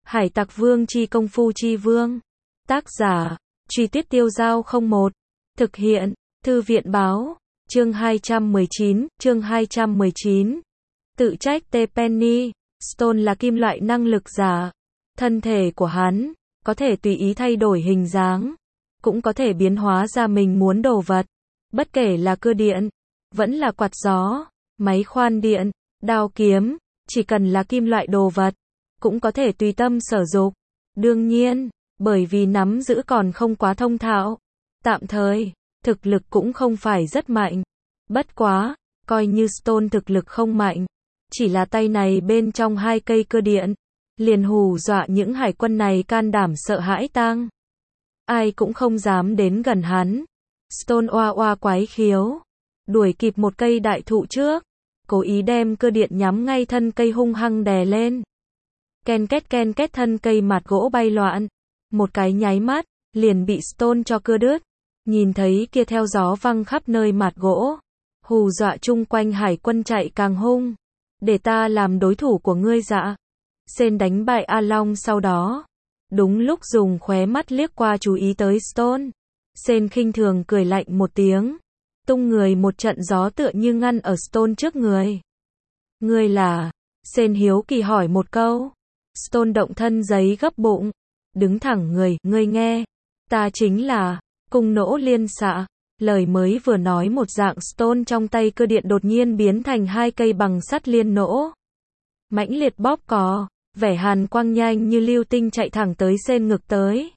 Hải Tặc Vương chi công phu chi vương. Tác giả, Truy Tuyết Tiêu Giao 01. Thực hiện, Thư viện báo. Chương 219. Tự trách T-Penny. Stone là kim loại năng lực giả. Thân thể của hắn có thể tùy ý thay đổi hình dáng, cũng có thể biến hóa ra mình muốn đồ vật. Bất kể là cưa điện, vẫn là quạt gió, máy khoan điện, đao kiếm, chỉ cần là kim loại đồ vật, cũng có thể tùy tâm sở dục. Đương nhiên, bởi vì nắm giữ còn không quá thông thạo, tạm thời, thực lực cũng không phải rất mạnh. Bất quá, coi như Stone thực lực không mạnh, chỉ là tay này bên trong 2 cây cưa điện, liền hù dọa những hải quân này can đảm sợ hãi tang. Ai cũng không dám đến gần hắn. Stone oa oa quái khiếu, đuổi kịp một cây đại thụ trước, cố ý đem cưa điện nhắm ngay thân cây hung hăng đè lên. Ken két thân cây mạt gỗ bay loạn, một cái nháy mắt, liền bị Stone cho cưa đứt. Nhìn thấy kia theo gió văng khắp nơi mạt gỗ, hù dọa chung quanh hải quân chạy càng hung. Để ta làm đối thủ của ngươi dạ. Sen đánh bại A Long sau đó, đúng lúc dùng khóe mắt liếc qua chú ý tới Stone. Sen khinh thường cười lạnh một tiếng, tung người một trận gió tựa như ngăn ở Stone trước người. Ngươi là? Sen hiếu kỳ hỏi một câu. Stone động thân giấy gấp bụng, đứng thẳng người, ngươi nghe, ta chính là cung nỗ liên xạ. Lời mới vừa nói một dạng, Stone trong tay cưa điện đột nhiên biến thành 2 cây bằng sắt liên nỗ. Mãnh liệt bóp cò, vẻ hàn quang nhanh như lưu tinh chạy thẳng tới Sen ngực tới.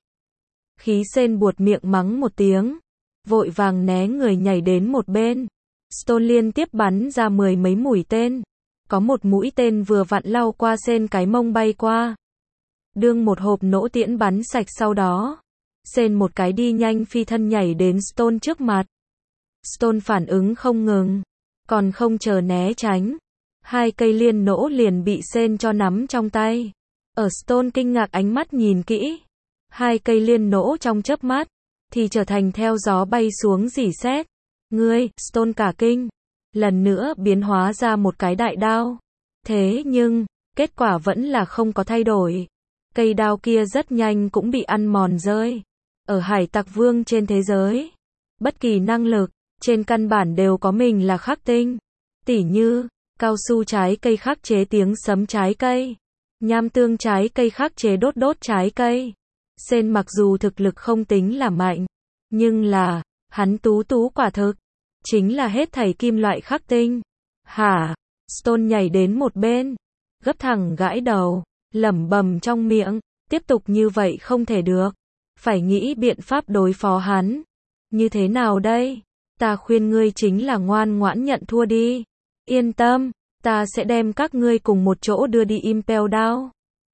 Khí Sen buột miệng mắng một tiếng, vội vàng né người nhảy đến một bên. Stone liên tiếp bắn ra 10 mấy mũi tên. Có một mũi tên vừa vặn lao qua Sen cái mông bay qua. Đương một hộp nỗ tiễn bắn sạch sau đó, Sen một cái đi nhanh phi thân nhảy đến Stone trước mặt. Stone phản ứng không ngừng, còn không chờ né tránh, 2 cây liên nỗ liền bị Sen cho nắm trong tay. Ở Stone kinh ngạc ánh mắt nhìn kỹ, 2 cây liên nỗ trong chớp mắt thì trở thành theo gió bay xuống rỉ sét. Ngươi, Stone cả kinh, lần nữa biến hóa ra một cái đại đao. Thế nhưng, kết quả vẫn là không có thay đổi. Cây đao kia rất nhanh cũng bị ăn mòn rơi. Ở Hải Tặc Vương trên thế giới, bất kỳ năng lực, trên căn bản đều có mình là khắc tinh. Tỉ như, cao su trái cây khắc chế tiếng sấm trái cây, nham tương trái cây khắc chế đốt trái cây. Sen mặc dù thực lực không tính là mạnh, nhưng là, hắn tú quả thực, chính là hết thảy kim loại khắc tinh. Hả? Stone nhảy đến một bên, gấp thẳng gãi đầu, lẩm bẩm trong miệng, tiếp tục như vậy không thể được. Phải nghĩ biện pháp đối phó hắn. Như thế nào đây? Ta khuyên ngươi chính là ngoan ngoãn nhận thua đi. Yên tâm, ta sẽ đem các ngươi cùng một chỗ đưa đi Impel Down.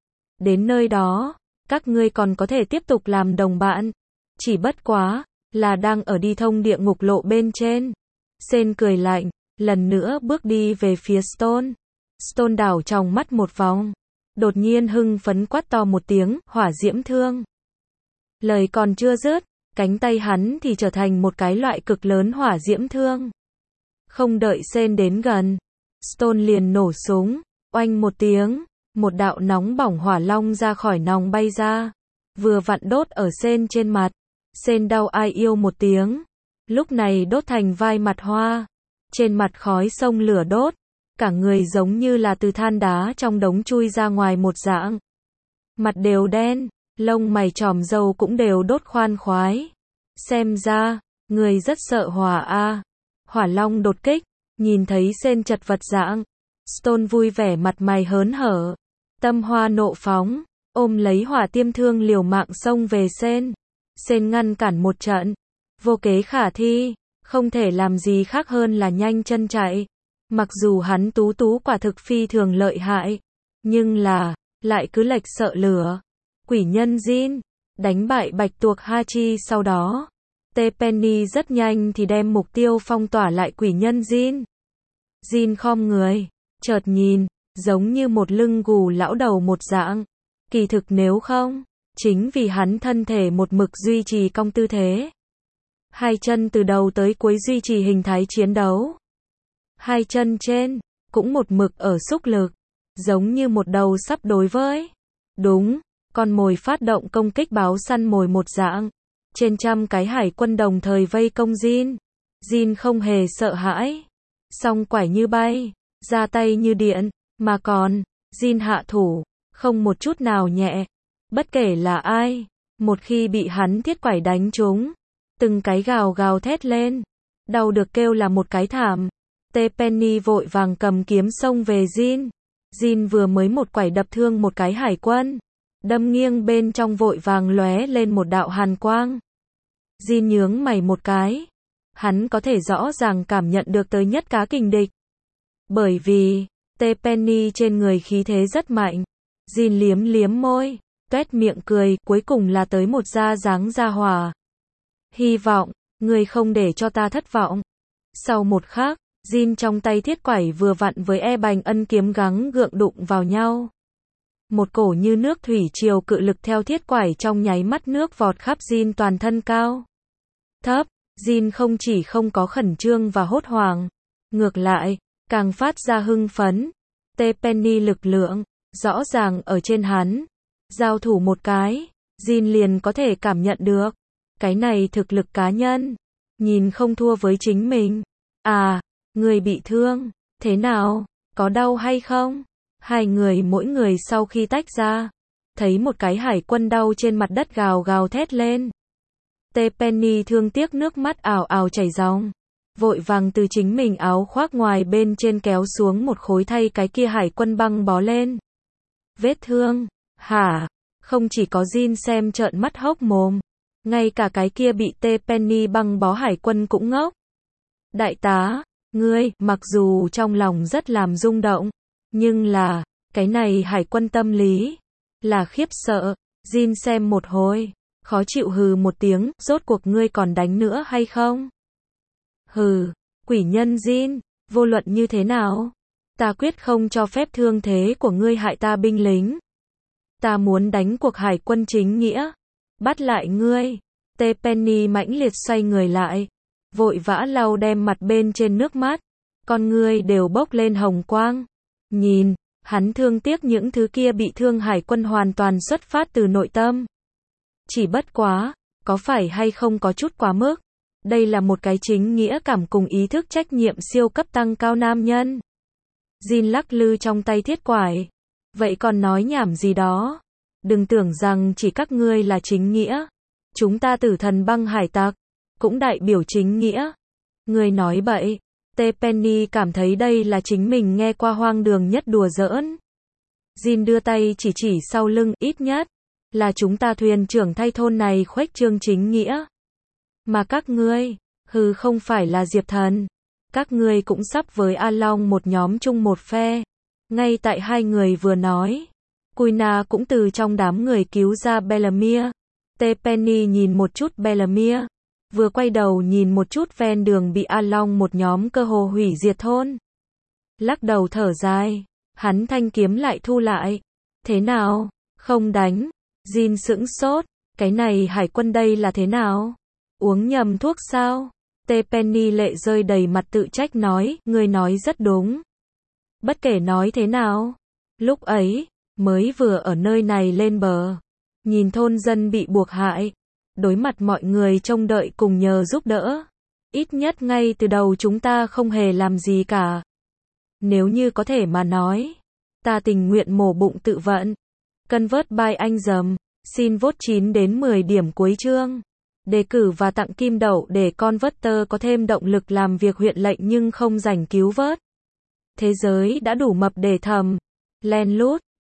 Đến nơi đó, các ngươi còn có thể tiếp tục làm đồng bạn. Chỉ bất quá, là đang ở đi thông địa ngục lộ bên trên. Sen cười lạnh, lần nữa bước đi về phía Stone. Stone đảo trong mắt một vòng, đột nhiên hưng phấn quát to một tiếng, hỏa diễm thương. Lời còn chưa dứt, cánh tay hắn thì trở thành một cái loại cực lớn hỏa diễm thương. Không đợi Sen đến gần, Stone liền nổ súng, oanh một tiếng, một đạo nóng bỏng hỏa long ra khỏi nòng bay ra, vừa vặn đốt ở Sen trên mặt. Sen đau ai yêu một tiếng, lúc này đốt thành vai mặt hoa, trên mặt khói sông lửa đốt, cả người giống như là từ than đá trong đống chui ra ngoài một dạng. Mặt đều đen, lông mày tròm râu cũng đều đốt khoan khoái. Xem ra, người rất sợ hỏa a. Hỏa long đột kích, nhìn thấy Sen chật vật dạng, Stone vui vẻ mặt mày hớn hở, tâm hoa nộ phóng, ôm lấy hỏa tiêm thương liều mạng xông về Sen. Sen ngăn cản một trận, vô kế khả thi, không thể làm gì khác hơn là nhanh chân chạy. Mặc dù hắn tú quả thực phi thường lợi hại, nhưng là, lại cứ lệch sợ lửa. Quỷ nhân Jin, đánh bại bạch tuộc Hachi sau đó, T-Penny rất nhanh thì đem mục tiêu phong tỏa lại quỷ nhân Jin. Jin khom người, chợt nhìn, giống như một lưng gù lão đầu một dạng. Kỳ thực nếu không, chính vì hắn thân thể một mực duy trì cong tư thế. 2 chân từ đầu tới cuối duy trì hình thái chiến đấu. 2 chân trên, cũng một mực ở xúc lực, giống như một đầu sắp đối với. Đúng, con mồi phát động công kích báo săn mồi một dạng. Trên trăm cái hải quân đồng thời vây công Jin. Jin không hề sợ hãi. Song quải như bay, ra tay như điện, mà còn, Jin hạ thủ, không một chút nào nhẹ. Bất kể là ai, một khi bị hắn thiết quải đánh trúng, từng cái gào gào thét lên. Đau được kêu là một cái thảm. T-Penny vội vàng cầm kiếm xông về Jin. Jin vừa mới một quải đập thương một cái hải quân. Đâm nghiêng bên trong vội vàng lóe lên một đạo hàn quang. Jin nhướng mày một cái. Hắn có thể rõ ràng cảm nhận được tới nhất cá kình địch. Bởi vì, T-Penny trên người khí thế rất mạnh. Jin liếm liếm môi, tuét miệng cười, cuối cùng là tới một da dáng gia hỏa. Hy vọng, ngươi không để cho ta thất vọng. Sau một khắc, Jin trong tay thiết quải vừa vặn với bành ân kiếm gắng gượng đụng vào nhau. Một cổ như nước thủy triều cự lực theo thiết quải trong nháy mắt nước vọt khắp Jin toàn thân cao. Thấp, Jin không chỉ không có khẩn trương và hốt hoảng. Ngược lại, càng phát ra hưng phấn. T-Penny lực lượng, rõ ràng ở trên hắn. Giao thủ một cái, Jin liền có thể cảm nhận được. Cái này thực lực cá nhân. Nhìn không thua với chính mình. À, người bị thương, thế nào, có đau hay không? Hai người mỗi người sau khi tách ra, thấy một cái hải quân đau trên mặt đất gào gào thét lên. T-Penny thương tiếc nước mắt ào ào chảy ròng, vội vàng từ chính mình áo khoác ngoài bên trên kéo xuống một khối thay cái kia hải quân băng bó lên. Vết thương, hả? Không chỉ có Jin xem trợn mắt hốc mồm, ngay cả cái kia bị T-Penny băng bó hải quân cũng ngốc. Đại tá, ngươi, mặc dù trong lòng rất làm rung động, nhưng là, cái này hải quân tâm lý, là khiếp sợ. Jin xem một hồi, khó chịu hừ một tiếng, rốt cuộc ngươi còn đánh nữa hay không? Hừ, quỷ nhân Jin, vô luận như thế nào? Ta quyết không cho phép thương thế của ngươi hại ta binh lính. Ta muốn đánh cuộc hải quân chính nghĩa. Bắt lại ngươi. T-Penny mãnh liệt xoay người lại. Vội vã lau đem mặt bên trên nước mắt. Con ngươi đều bốc lên hồng quang. Nhìn, hắn thương tiếc những thứ kia bị thương hải quân hoàn toàn xuất phát từ nội tâm. Chỉ bất quá, có phải hay không có chút quá mức? Đây là một cái chính nghĩa cảm cùng ý thức trách nhiệm siêu cấp tăng cao nam nhân. Jin lắc lư trong tay thiết quải. Vậy còn nói nhảm gì đó? Đừng tưởng rằng chỉ các ngươi là chính nghĩa. Chúng ta tử thần băng hải tặc, cũng đại biểu chính nghĩa. Ngươi nói bậy. T-Penny cảm thấy đây là chính mình nghe qua hoang đường nhất đùa giỡn. Jin đưa tay chỉ sau lưng, ít nhất là chúng ta thuyền trưởng thay thôn này khuếch trương chính nghĩa. Mà các ngươi, hừ không phải là Diệp Thần. Các ngươi cũng sắp với A Long một nhóm chung một phe. Ngay tại hai người vừa nói, Kuina cũng từ trong đám người cứu ra Bellamia. T-Penny nhìn một chút Bellamia, vừa quay đầu nhìn một chút ven đường bị A Long một nhóm cơ hồ hủy diệt thôn. Lắc đầu thở dài, hắn thanh kiếm lại thu lại. Thế nào? Không đánh. Jin sững sốt, cái này hải quân đây là thế nào? Uống nhầm thuốc sao? T-Penny lệ rơi đầy mặt tự trách nói, ngươi nói rất đúng. Bất kể nói thế nào, lúc ấy, mới vừa ở nơi này lên bờ, nhìn thôn dân bị buộc hại, đối mặt mọi người trông đợi cùng nhờ giúp đỡ. Ít nhất ngay từ đầu chúng ta không hề làm gì cả. Nếu như có thể mà nói, ta tình nguyện mổ bụng tự vận. Convert by anh dầm, xin vote 9 đến 10 điểm cuối chương. Đề cử và tặng kim đậu để Converter có thêm động lực làm việc huyện lệnh nhưng không rảnh cứu vớt. Thế giới đã đủ mập để thầm. Len lút.